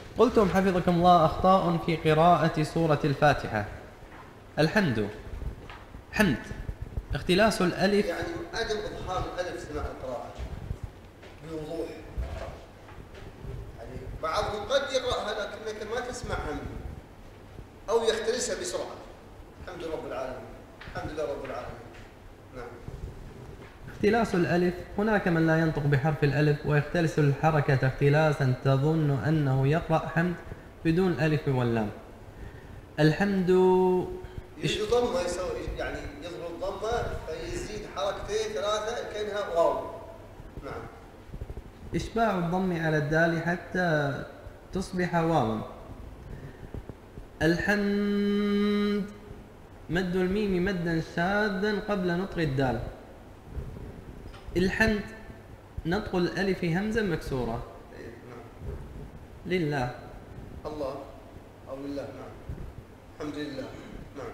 قلتم حفظكم الله أخطاء في قراءة سورة الفاتحة. الحمد حمد، اختلاس الألف يعني عدم إظهار الألف أثناء القراءة بوضوح. يعني بعضهم قد يقرأها لكنك ما تسمعها منه أو يختلسها بسرعة. الحمد لله رب العالمين، الحمد لله رب العالمين. نعم. اختلاس الألف، هناك من لا ينطق بحرف الألف ويختلس الحركة اختلاسا تظن أنه يقرأ حمد بدون الألف واللام. الحمد يريد ضمة، يسوي يعني يظهر الضمة فيزيد حركتين ثلاثة كأنها واو. نعم. إشباع الضم على الدال حتى تصبح واوا. الحمد مد الميم مدا شاذا قبل نطق الدال. الحمد نطق الألف همزة مكسورة. نعم. لله. الله أو لله. نعم. الحمد لله. نعم.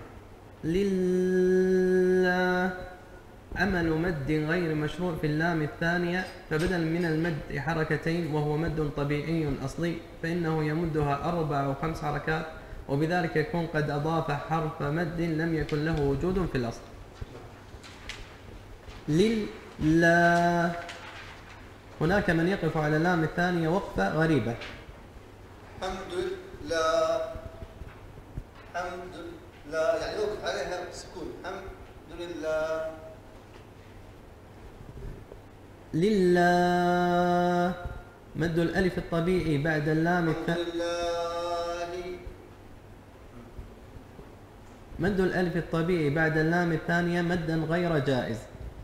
لله عمل مد غير مشروع في اللام الثانية، فبدل من المد حركتين وهو مد طبيعي أصلي فإنه يمدها 4 أو 5 حركات، وبذلك يكون قد أضاف حرف مد لم يكن له وجود في الأصل. لله، هناك من يقف على اللام الثانية وقفة غريبة. الحمد لله. الحمد لله يعني يوقف عليها سكون. الحمد لله. لله مد الألف الطبيعي بعد اللام الحمد لله. مد الألف الطبيعي بعد اللام الثانية مدا غير جائز.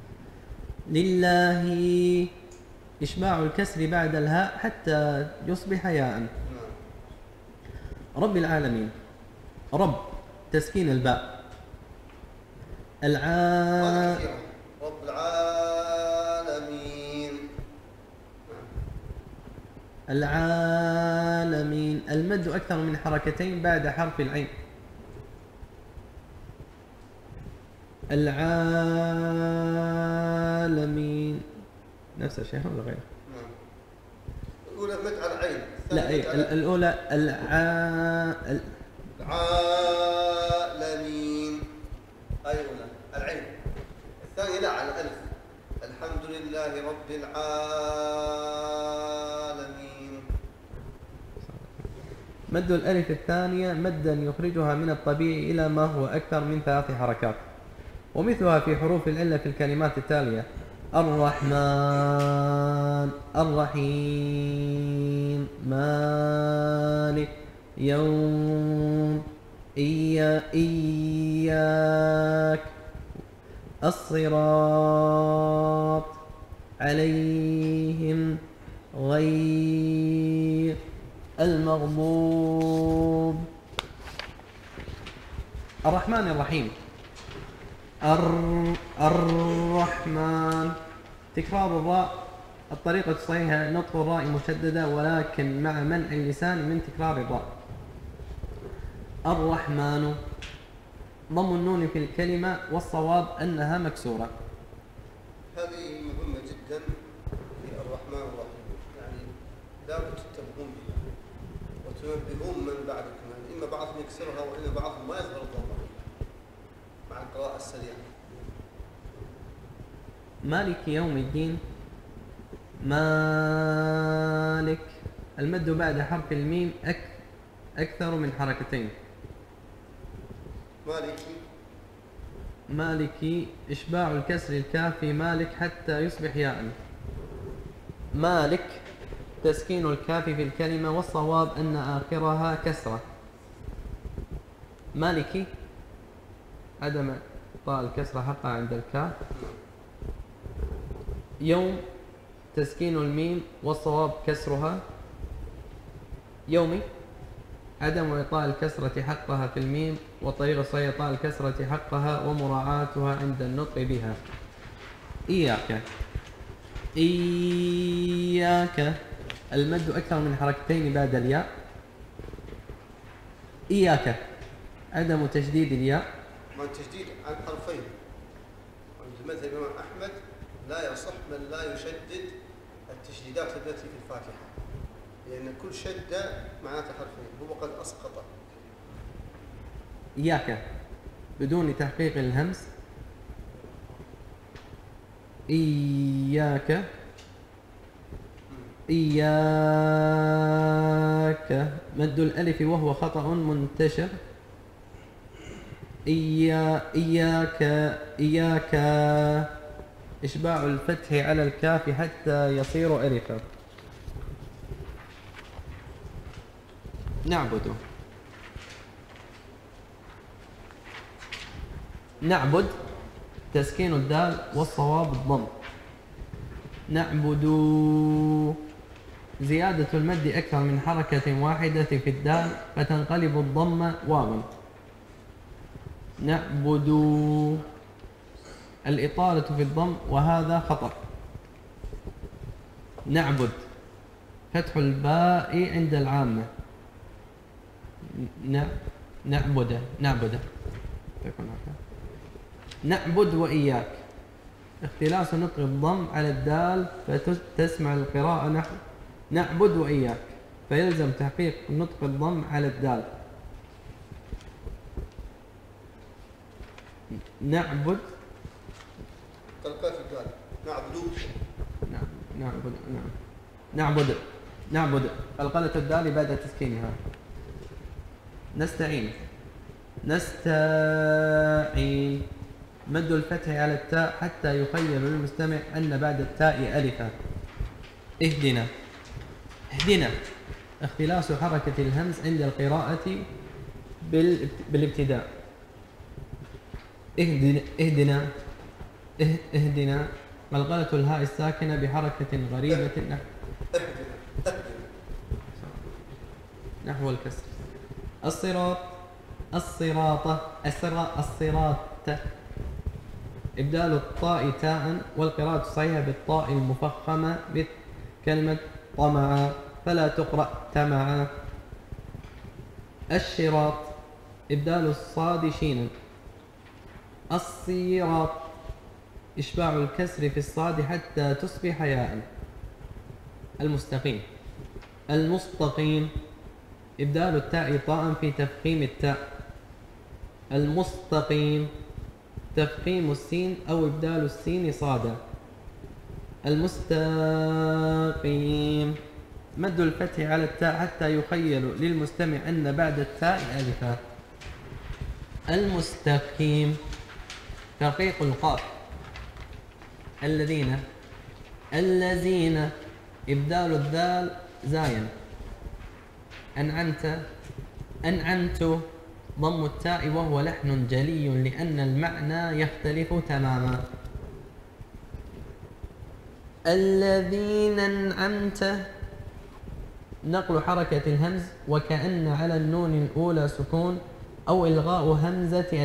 لله إشباع الكسر بعد الهاء حتى يصبح ياء. رب العالمين، رب تسكين الباء. رب العالمين. العالمين المد أكثر من حركتين بعد حرف العين. العالمين نفس الشيء ولا غيره؟ الأولى مد على العين. لا الأولى العالمين. أيوة العين. الثانية لا على الألف. الحمد لله رب العالمين. مد الألف الثانية مدا يخرجها من الطبيعي إلى ما هو أكثر من 3 حركات، ومثلها في حروف العلة في الكلمات التالية: الرحمن، الرحيم، مالك، يوم، إياك، الصراط، عليهم، غير المغضوب. الرحمن الرحيم. الرحمن تكرار الراء. الطريقة الصحيحة نطق الراء مشددة ولكن مع منع اللسان من تكرار الراء. الرحمن ضم النون في الكلمة والصواب أنها مكسورة. هذه مهمة جدا في الرحمن الرحيم، يعني لابد تنتبهون بها وتنبهون من بعدكم، يعني إما بعضهم يكسرها وإما بعضهم ما يظهر الضمة مع القراءة السريعة. مالك يوم الدين. مالك المد بعد حرف الميم أكثر من حركتين. مالكي. مالكي إشباع الكسر الكاف في مالك حتى يصبح ياء. مالك تسكين الكاف في الكلمة والصواب أن آخرها كسرة. مالكي عدم طاء الكسرة حقها عند الكاف. يوم تسكين الميم والصواب كسرها. يومي عدم إعطاء الكسرة حقها في الميم، والطريقة الصحيحة إعطاء الكسرة حقها ومراعاتها عند النطق بها. إياك. إياك المد أكثر من حركتين بعد الياء. إياك عدم تشديد الياء. مع التشديد عن حرفين. مثل الإمام أحمد لا يصح من لا يشدد التشديدات التي في الفاتحة، لأن كل شدة معناتها حرفين، هو قد أسقط. إياك بدون تحقيق الهمس. إياك إياك مد الألف وهو خطأ منتشر. إياك إياك إشباع الفتح على الكاف حتى يصير ألفا. نعبد. نعبد تسكين الدال والصواب الضم. نعبد زيادة المد أكثر من حركة واحدة في الدال فتنقلب الضم واوا. نعبد الإطالة في الضم وهذا خطأ. نعبد فتح الباء عند العامة. نعبد نعبد وإياك اختلاس نطق الضم على الدال فتسمع القراءة نحو نعبد وإياك، فيلزم تحقيق نطق الضم على الدال. نعبد تلقى في الدال. نعبد قلقلة الدال بعد تسكينها. نستعين مد الفتح على التاء حتى يخيل للمستمع أن بعد التاء ألفا. اهدنا اختلاس حركة الهمز عند القراءة بالابتداء. اهدنا قلقلة الهاء الساكنة بحركة غريبة نحو الكسر. الصراط إبدال الطاء تاء والقراءة الصحيحة بالطاء المفخمة مثل كلمة طمع فلا تقرأ تمع. الشراط إبدال الصاد شينا. الصراط إشباع الكسر في الصاد حتى تصبح ياء. المستقيم إبدال التاء طاء في تفخيم التاء. المستقيم تفخيم السين أو إبدال السين صادا. المستقيم مد الفتح على التاء حتى يخيل للمستمع أن بعد التاء ألفا. المستقيم ترقيق القاف. الذين إبدال الذال زاين. أنعمت ضم التاء وهو لحن جلي لأن المعنى يختلف تماما. الذين أنعمت نقل حركة الهمز وكأن على النون الأولى سكون أو إلغاء همزة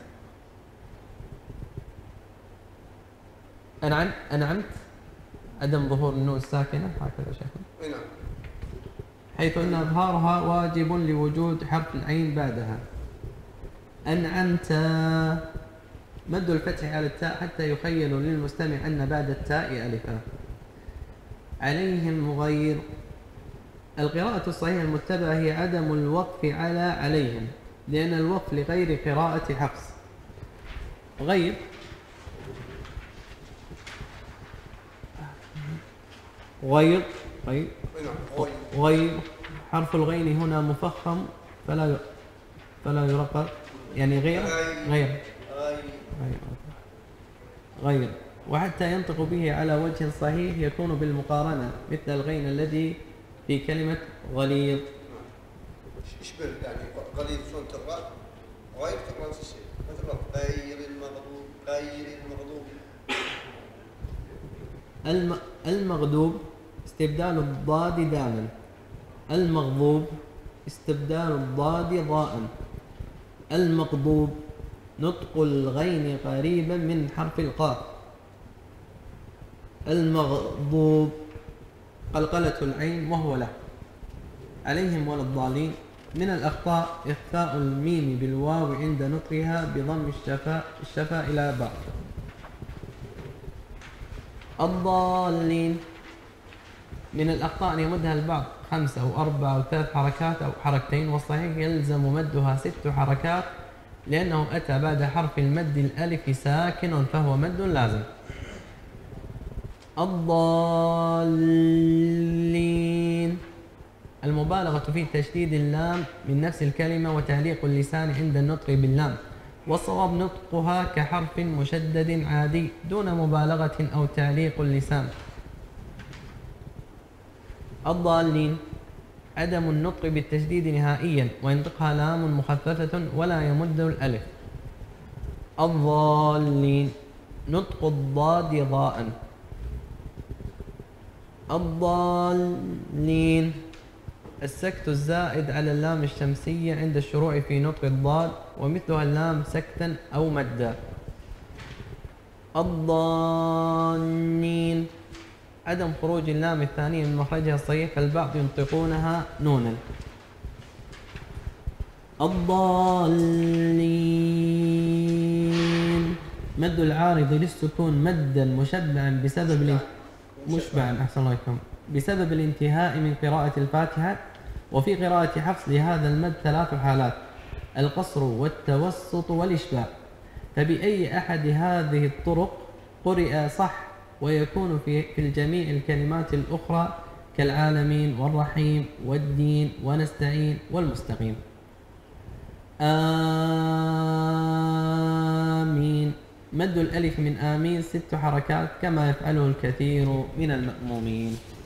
أنعمت عدم ظهور النون الساكنة هكذا شكل، حيث أن إظهارها واجب لوجود حرف العين بعدها. أنعمت مد الفتح على التاء حتى يخيل للمستمع أن بعد التاء ألفا. عليهم غير القراءة الصحيحة المتبعة هي عدم الوقف على عليهم، لأن الوقف لغير قراءة حفص. غير حرف الغين هنا مفخم فلا يرقق، يعني غير وحتى ينطق به على وجه صحيح يكون بالمقارنة مثل الغين الذي في كلمة غليظ. يشبه يعني غليظ شلون تقرأ؟ غير تقرأ نفس الشيء، مثلا غير المغضوب. المغضوب استبدال الضاد دالا. المغضوب استبدال الضاد ضاء. المغضوب نطق الغين قريبا من حرف القاف. المغضوب قلقلة العين وهو له. عليهم ولا الضالين. من الأخطاء إخفاء الميم بالواو عند نطقها بضم الشفاء إلى بعض. الضالين من الأخطاء أن يمدها البعض 5 أو 4 أو 3 حركات أو حركتين، والصحيح يلزم مدها 6 حركات لأنه أتى بعد حرف المد الألف ساكن فهو مد لازم. الضالين، المبالغة في تشديد اللام من نفس الكلمة وتعليق اللسان عند النطق باللام، والصواب نطقها كحرف مشدد عادي دون مبالغة أو تعليق اللسان. الضالين، عدم النطق بالتشديد نهائيا وينطقها لام مخففة ولا يمد الألف. الضالين، نطق الضاد ضاء. الضالين، السكت الزائد على اللام الشمسية عند الشروع في نطق الضاد ومثلها اللام سكتا أو مدا. الضالين، عدم خروج اللام الثانية من مخرجها الصحيح فالبعض ينطقونها نونا. الضالين، مد العارض للسكون مدا مشبعا بسبب الانتهاء من قراءة الفاتحة. وفي قراءة حفص لهذا المد 3 حالات: القصر والتوسط والإشباع، فبأي أحد هذه الطرق قرئ صح ويكون في الجميع الكلمات الأخرى كالعالمين والرحيم والدين ونستعين والمستقيم. آمين، مد الألف من آمين 6 حركات كما يفعله الكثير من المأمومين.